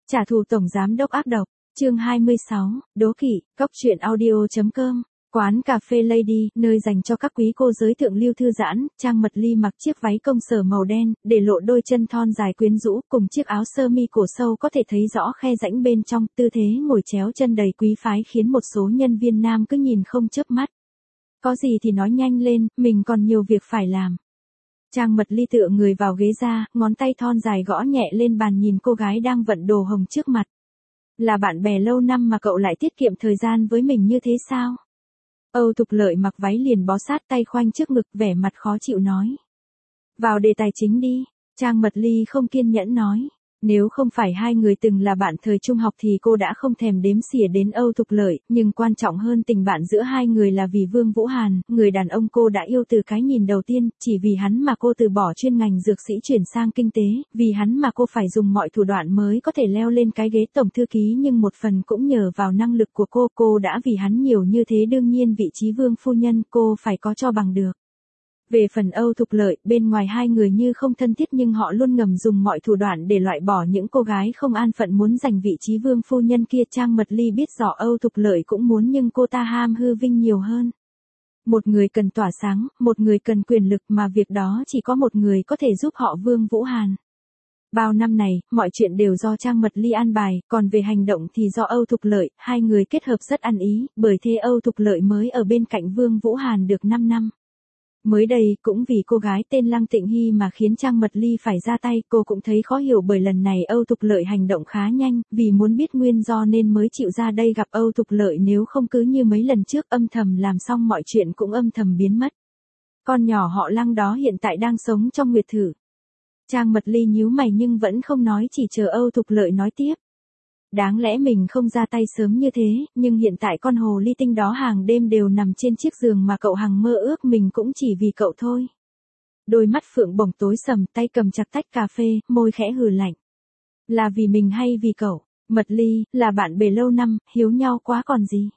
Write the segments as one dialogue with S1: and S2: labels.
S1: Trả thù tổng giám đốc ác độc, chương 26, đố kỵ, Cóc truyện audio.com. Quán cà phê Lady, nơi dành cho các quý cô giới thượng lưu thư giãn, Trang Mật Ly mặc chiếc váy công sở màu đen, để lộ đôi chân thon dài quyến rũ, cùng chiếc áo sơ mi cổ sâu có thể thấy rõ khe rãnh bên trong, tư thế ngồi chéo chân đầy quý phái khiến một số nhân viên nam cứ nhìn không chớp mắt. Có gì thì nói nhanh lên, mình còn nhiều việc phải làm. Trang Mật Ly tựa người vào ghế ra, ngón tay thon dài gõ nhẹ lên bàn nhìn cô gái đang vận đồ hồng trước mặt. Là bạn bè lâu năm mà cậu lại tiết kiệm thời gian với mình như thế sao? Âu Thục Lợi mặc váy liền bó sát tay khoanh trước ngực, vẻ mặt khó chịu nói. Vào đề tài chính đi, Trang Mật Ly không kiên nhẫn nói. Nếu không phải hai người từng là bạn thời trung học thì cô đã không thèm đếm xỉa đến Âu Thục Lợi, nhưng quan trọng hơn tình bạn giữa hai người là vì Vương Vũ Hàn, người đàn ông cô đã yêu từ cái nhìn đầu tiên, chỉ vì hắn mà cô từ bỏ chuyên ngành dược sĩ chuyển sang kinh tế, vì hắn mà cô phải dùng mọi thủ đoạn mới có thể leo lên cái ghế tổng thư ký, nhưng một phần cũng nhờ vào năng lực của cô đã vì hắn nhiều như thế, đương nhiên vị trí Vương phu nhân cô phải có cho bằng được. Về phần Âu Thục Lợi, bên ngoài hai người như không thân thiết nhưng họ luôn ngầm dùng mọi thủ đoạn để loại bỏ những cô gái không an phận muốn giành vị trí Vương phu nhân kia. Trang Mật Ly biết rõ Âu Thục Lợi cũng muốn, nhưng cô ta ham hư vinh nhiều hơn. Một người cần tỏa sáng, một người cần quyền lực, mà việc đó chỉ có một người có thể giúp họ, Vương Vũ Hàn. Bao năm này, mọi chuyện đều do Trang Mật Ly an bài, còn về hành động thì do Âu Thục Lợi, hai người kết hợp rất ăn ý, bởi thế Âu Thục Lợi mới ở bên cạnh Vương Vũ Hàn được 5 năm. Mới đây, cũng vì cô gái tên Lăng Tịnh Hy mà khiến Trang Mật Ly phải ra tay, cô cũng thấy khó hiểu bởi lần này Âu Thục Lợi hành động khá nhanh, vì muốn biết nguyên do nên mới chịu ra đây gặp Âu Thục Lợi, nếu không cứ như mấy lần trước âm thầm làm xong mọi chuyện cũng âm thầm biến mất. Con nhỏ họ Lăng đó hiện tại đang sống trong Nguyệt Thử. Trang Mật Ly nhíu mày nhưng vẫn không nói, chỉ chờ Âu Thục Lợi nói tiếp. Đáng lẽ mình không ra tay sớm như thế, nhưng hiện tại con hồ ly tinh đó hàng đêm đều nằm trên chiếc giường mà cậu hằng mơ ước, mình cũng chỉ vì cậu thôi. Đôi mắt Phượng bổng tối sầm, tay cầm chặt tách cà phê, môi khẽ hừ lạnh. Là vì mình hay vì cậu? Mật Ly, là bạn bè lâu năm, hiếu nhau quá còn gì.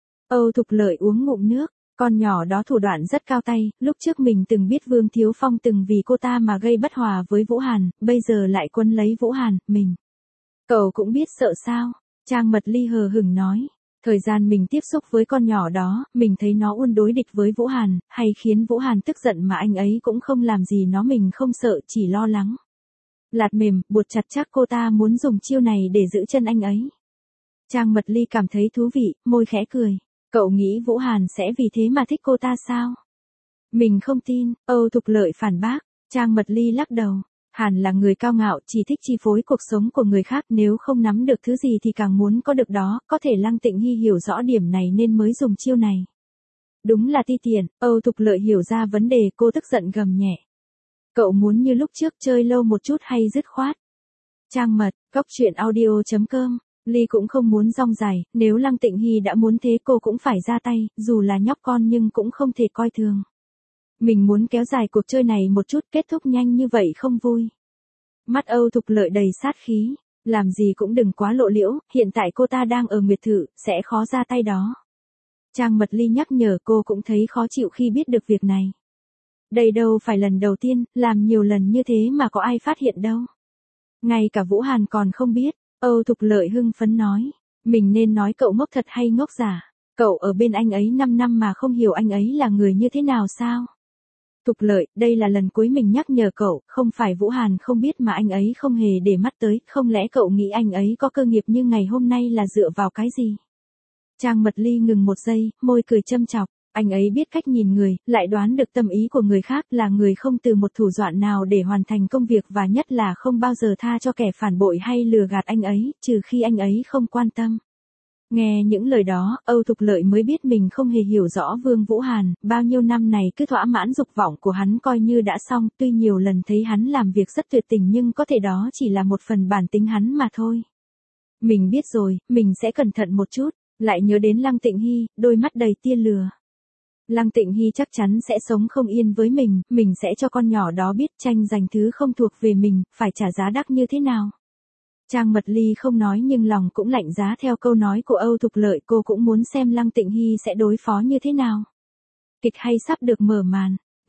S1: Âu Thục Lợi uống ngụm nước, con nhỏ đó thủ đoạn rất cao tay, lúc trước mình từng biết Vương Thiếu Phong từng vì cô ta mà gây bất hòa với Vũ Hàn, bây giờ lại quấn lấy Vũ Hàn, mình. Cậu cũng biết sợ sao? Trang Mật Ly hờ hững nói. Thời gian mình tiếp xúc với con nhỏ đó, mình thấy nó luôn đối địch với Vũ Hàn, hay khiến Vũ Hàn tức giận mà anh ấy cũng không làm gì nó, mình không sợ, chỉ lo lắng. Lạt mềm, buộc chặt, chắc cô ta muốn dùng chiêu này để giữ chân anh ấy. Trang Mật Ly cảm thấy thú vị, môi khẽ cười. Cậu nghĩ Vũ Hàn sẽ vì thế mà thích cô ta sao? Mình không tin, Âu Thục Lợi phản bác. Trang Mật Ly lắc đầu. Hàn là người cao ngạo, chỉ thích chi phối cuộc sống của người khác, nếu không nắm được thứ gì thì càng muốn có được đó, có thể Lăng Tịnh Hy hiểu rõ điểm này nên mới dùng chiêu này. Đúng là ti tiện, Âu Thục Lợi hiểu ra vấn đề, cô tức giận gầm nhẹ. Cậu muốn như lúc trước chơi lâu một chút hay dứt khoát? Trang Mật, Cóc truyện audio.com. Ly cũng không muốn rong dài, nếu Lăng Tịnh Hy đã muốn thế cô cũng phải ra tay, dù là nhóc con nhưng cũng không thể coi thường. Mình muốn kéo dài cuộc chơi này một chút, kết thúc nhanh như vậy không vui. Mắt Âu Thục Lợi đầy sát khí. Làm gì cũng đừng quá lộ liễu, hiện tại cô ta đang ở Nguyệt Thử, sẽ khó ra tay đó. Trang Mật Ly nhắc nhở, cô cũng thấy khó chịu khi biết được việc này. Đây đâu phải lần đầu tiên, làm nhiều lần như thế mà có ai phát hiện đâu. Ngay cả Vũ Hàn còn không biết. Âu Thục Lợi hưng phấn nói. Mình nên nói cậu ngốc thật hay ngốc giả? Cậu ở bên anh ấy 5 năm mà không hiểu anh ấy là người như thế nào sao? Thục Lợi, đây là lần cuối mình nhắc nhở cậu, không phải Vũ Hàn không biết mà anh ấy không hề để mắt tới, không lẽ cậu nghĩ anh ấy có cơ nghiệp như ngày hôm nay là dựa vào cái gì? Trang Mật Ly ngừng một giây, môi cười châm chọc, anh ấy biết cách nhìn người, lại đoán được tâm ý của người khác, là người không từ một thủ đoạn nào để hoàn thành công việc, và nhất là không bao giờ tha cho kẻ phản bội hay lừa gạt anh ấy, trừ khi anh ấy không quan tâm. Nghe những lời đó, Âu Thục Lợi mới biết mình không hề hiểu rõ Vương Vũ Hàn, bao nhiêu năm này cứ thỏa mãn dục vọng của hắn coi như đã xong, tuy nhiều lần thấy hắn làm việc rất tuyệt tình nhưng có thể đó chỉ là một phần bản tính hắn mà thôi. Mình biết rồi, mình sẽ cẩn thận một chút, lại nhớ đến Lăng Tịnh Hy, đôi mắt đầy tia lừa. Lăng Tịnh Hy chắc chắn sẽ sống không yên với mình sẽ cho con nhỏ đó biết tranh giành thứ không thuộc về mình, phải trả giá đắt như thế nào. Trang Mật Ly không nói nhưng lòng cũng lạnh giá theo câu nói của Âu Thục Lợi, cô cũng muốn xem Lăng Tịnh Hy sẽ đối phó như thế nào. Kịch hay sắp được mở màn.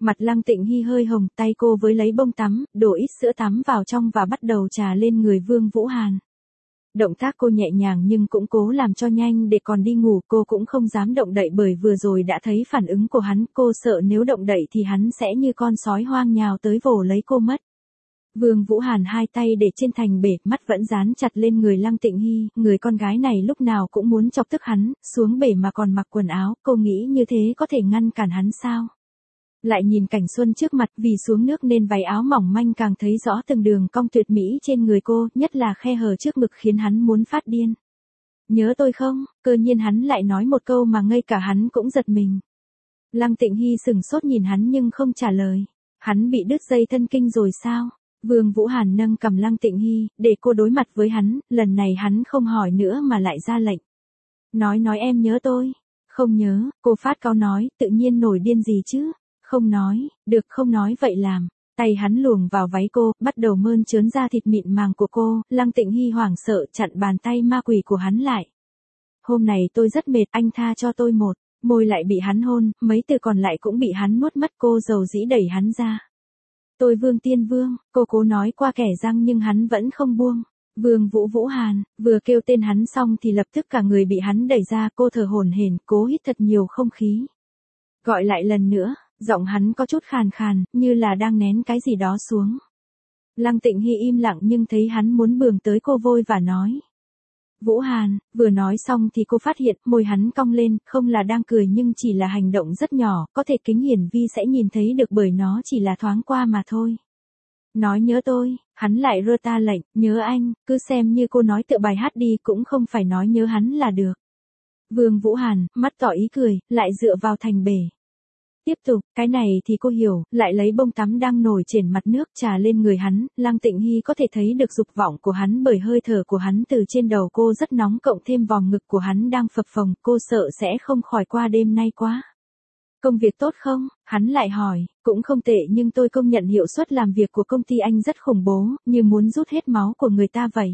S1: Mặt Lăng Tịnh Hy hơi hồng, tay cô với lấy bông tắm, đổ ít sữa tắm vào trong và bắt đầu trà lên người Vương Vũ Hàn. Động tác cô nhẹ nhàng nhưng cũng cố làm cho nhanh để còn đi ngủ, cô cũng không dám động đậy bởi vừa rồi đã thấy phản ứng của hắn, cô sợ nếu động đậy thì hắn sẽ như con sói hoang nhào tới vồ lấy cô mất. Vương Vũ Hàn hai tay để trên thành bể, mắt vẫn dán chặt lên người Lăng Tịnh Hy, người con gái này lúc nào cũng muốn chọc tức hắn, xuống bể mà còn mặc quần áo, cô nghĩ như thế có thể ngăn cản hắn sao? Lại nhìn cảnh xuân trước mặt, vì xuống nước nên váy áo mỏng manh càng thấy rõ từng đường cong tuyệt mỹ trên người cô, nhất là khe hở trước ngực khiến hắn muốn phát điên. Nhớ tôi không? Cơ nhiên hắn lại nói một câu mà ngay cả hắn cũng giật mình. Lăng Tịnh Hy sừng sốt nhìn hắn nhưng không trả lời. Hắn bị đứt dây thân kinh rồi sao? Vương Vũ Hàn nâng cầm Lăng Tịnh Hy, để cô đối mặt với hắn, lần này hắn không hỏi nữa mà lại ra lệnh. Nói em nhớ tôi. Không nhớ, cô phát cáu nói, tự nhiên nổi điên gì chứ? Không nói, được không nói vậy làm. Tay hắn luồng vào váy cô, bắt đầu mơn trớn ra thịt mịn màng của cô, Lăng Tịnh Hy hoảng sợ chặn bàn tay ma quỷ của hắn lại. Hôm này tôi rất mệt, anh tha cho tôi một. Môi lại bị hắn hôn, mấy từ còn lại cũng bị hắn nuốt mất, cô dầu dĩ đẩy hắn ra. Tôi Vương Tiên Vương, cô cố nói qua kẻ răng nhưng hắn vẫn không buông. Vương Vũ Hàn, vừa kêu tên hắn xong thì lập tức cả người bị hắn đẩy ra, cô thở hổn hển, cố hít thật nhiều không khí. Gọi lại lần nữa, giọng hắn có chút khàn khàn, như là đang nén cái gì đó xuống. Lăng Tịnh Hy im lặng nhưng thấy hắn muốn bường tới cô vôi và nói. Vũ Hàn, vừa nói xong thì cô phát hiện môi hắn cong lên, không là đang cười nhưng chỉ là hành động rất nhỏ, có thể kính hiển vi sẽ nhìn thấy được bởi nó chỉ là thoáng qua mà thôi. Nói nhớ tôi, hắn lại rơ ta lệnh, nhớ anh, cứ xem như cô nói tựa bài hát đi cũng không phải nói nhớ hắn là được. Vương Vũ Hàn, mắt tỏ ý cười, lại dựa vào thành bể. Tiếp tục, cái này thì cô hiểu, lại lấy bông tắm đang nổi trên mặt nước trà lên người hắn, Lăng Tịnh Hy có thể thấy được dục vọng của hắn bởi hơi thở của hắn từ trên đầu cô rất nóng cộng thêm vòng ngực của hắn đang phập phồng, cô sợ sẽ không khỏi qua đêm nay quá. Công việc tốt không? Hắn lại hỏi, cũng không tệ nhưng tôi công nhận hiệu suất làm việc của công ty anh rất khủng bố, như muốn rút hết máu của người ta vậy.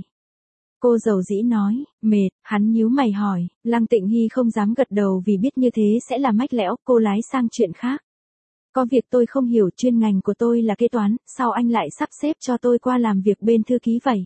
S1: Cô dầu dĩ nói, mệt, hắn nhíu mày hỏi, Lăng Tịnh Hy không dám gật đầu vì biết như thế sẽ là mách lẽo, cô lái sang chuyện khác. Có việc tôi không hiểu, chuyên ngành của tôi là kế toán, sao anh lại sắp xếp cho tôi qua làm việc bên thư ký vậy?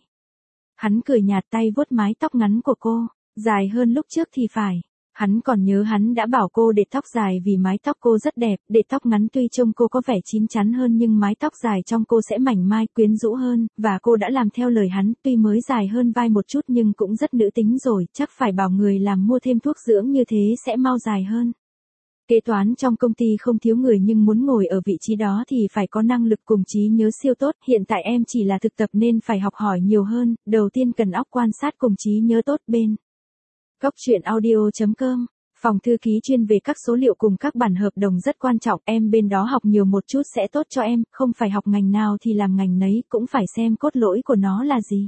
S1: Hắn cười nhạt tay vuốt mái tóc ngắn của cô, dài hơn lúc trước thì phải. Hắn còn nhớ hắn đã bảo cô để tóc dài vì mái tóc cô rất đẹp, để tóc ngắn tuy trông cô có vẻ chín chắn hơn nhưng mái tóc dài trong cô sẽ mảnh mai quyến rũ hơn, và cô đã làm theo lời hắn, tuy mới dài hơn vai một chút nhưng cũng rất nữ tính rồi, chắc phải bảo người làm mua thêm thuốc dưỡng như thế sẽ mau dài hơn. Kế toán trong công ty không thiếu người nhưng muốn ngồi ở vị trí đó thì phải có năng lực cùng trí nhớ siêu tốt, hiện tại em chỉ là thực tập nên phải học hỏi nhiều hơn, đầu tiên cần óc quan sát cùng trí nhớ tốt bên. Góc truyện audio.com, phòng thư ký chuyên về các số liệu cùng các bản hợp đồng rất quan trọng, em bên đó học nhiều một chút sẽ tốt cho em, không phải học ngành nào thì làm ngành nấy, cũng phải xem cốt lõi của nó là gì.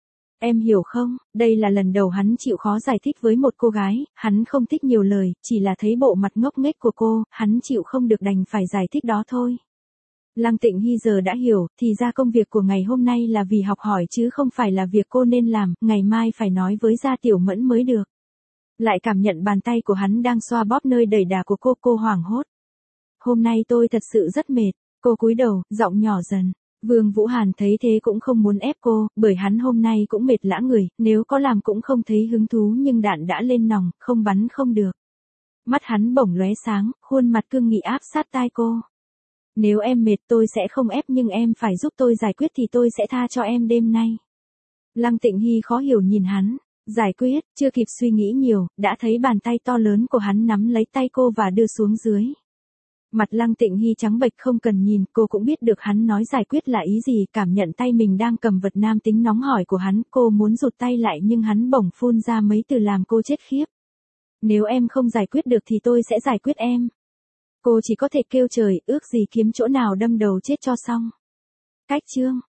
S1: Em hiểu không, đây là lần đầu hắn chịu khó giải thích với một cô gái, hắn không thích nhiều lời, chỉ là thấy bộ mặt ngốc nghếch của cô, hắn chịu không được đành phải giải thích đó thôi. Lăng Tịnh Hy giờ đã hiểu, thì ra công việc của ngày hôm nay là vì học hỏi chứ không phải là việc cô nên làm, ngày mai phải nói với Gia Tiểu Mẫn mới được. Lại cảm nhận bàn tay của hắn đang xoa bóp nơi đầy đà của cô hoảng hốt. Hôm nay tôi thật sự rất mệt, cô cúi đầu, giọng nhỏ dần. Vương Vũ Hàn thấy thế cũng không muốn ép cô, bởi hắn hôm nay cũng mệt lã người, nếu có làm cũng không thấy hứng thú nhưng đạn đã lên nòng, không bắn không được. Mắt hắn bỗng lóe sáng, khuôn mặt cương nghị áp sát tai cô. Nếu em mệt tôi sẽ không ép nhưng em phải giúp tôi giải quyết thì tôi sẽ tha cho em đêm nay. Lăng Tịnh Hy khó hiểu nhìn hắn. Giải quyết, chưa kịp suy nghĩ nhiều, đã thấy bàn tay to lớn của hắn nắm lấy tay cô và đưa xuống dưới. Mặt Lăng Tịnh Hy trắng bệch không cần nhìn, cô cũng biết được hắn nói giải quyết là ý gì, cảm nhận tay mình đang cầm vật nam tính nóng hổi của hắn, cô muốn rụt tay lại nhưng hắn bỗng phun ra mấy từ làm cô chết khiếp. Nếu em không giải quyết được thì tôi sẽ giải quyết em. Cô chỉ có thể kêu trời, ước gì kiếm chỗ nào đâm đầu chết cho xong. Cách chương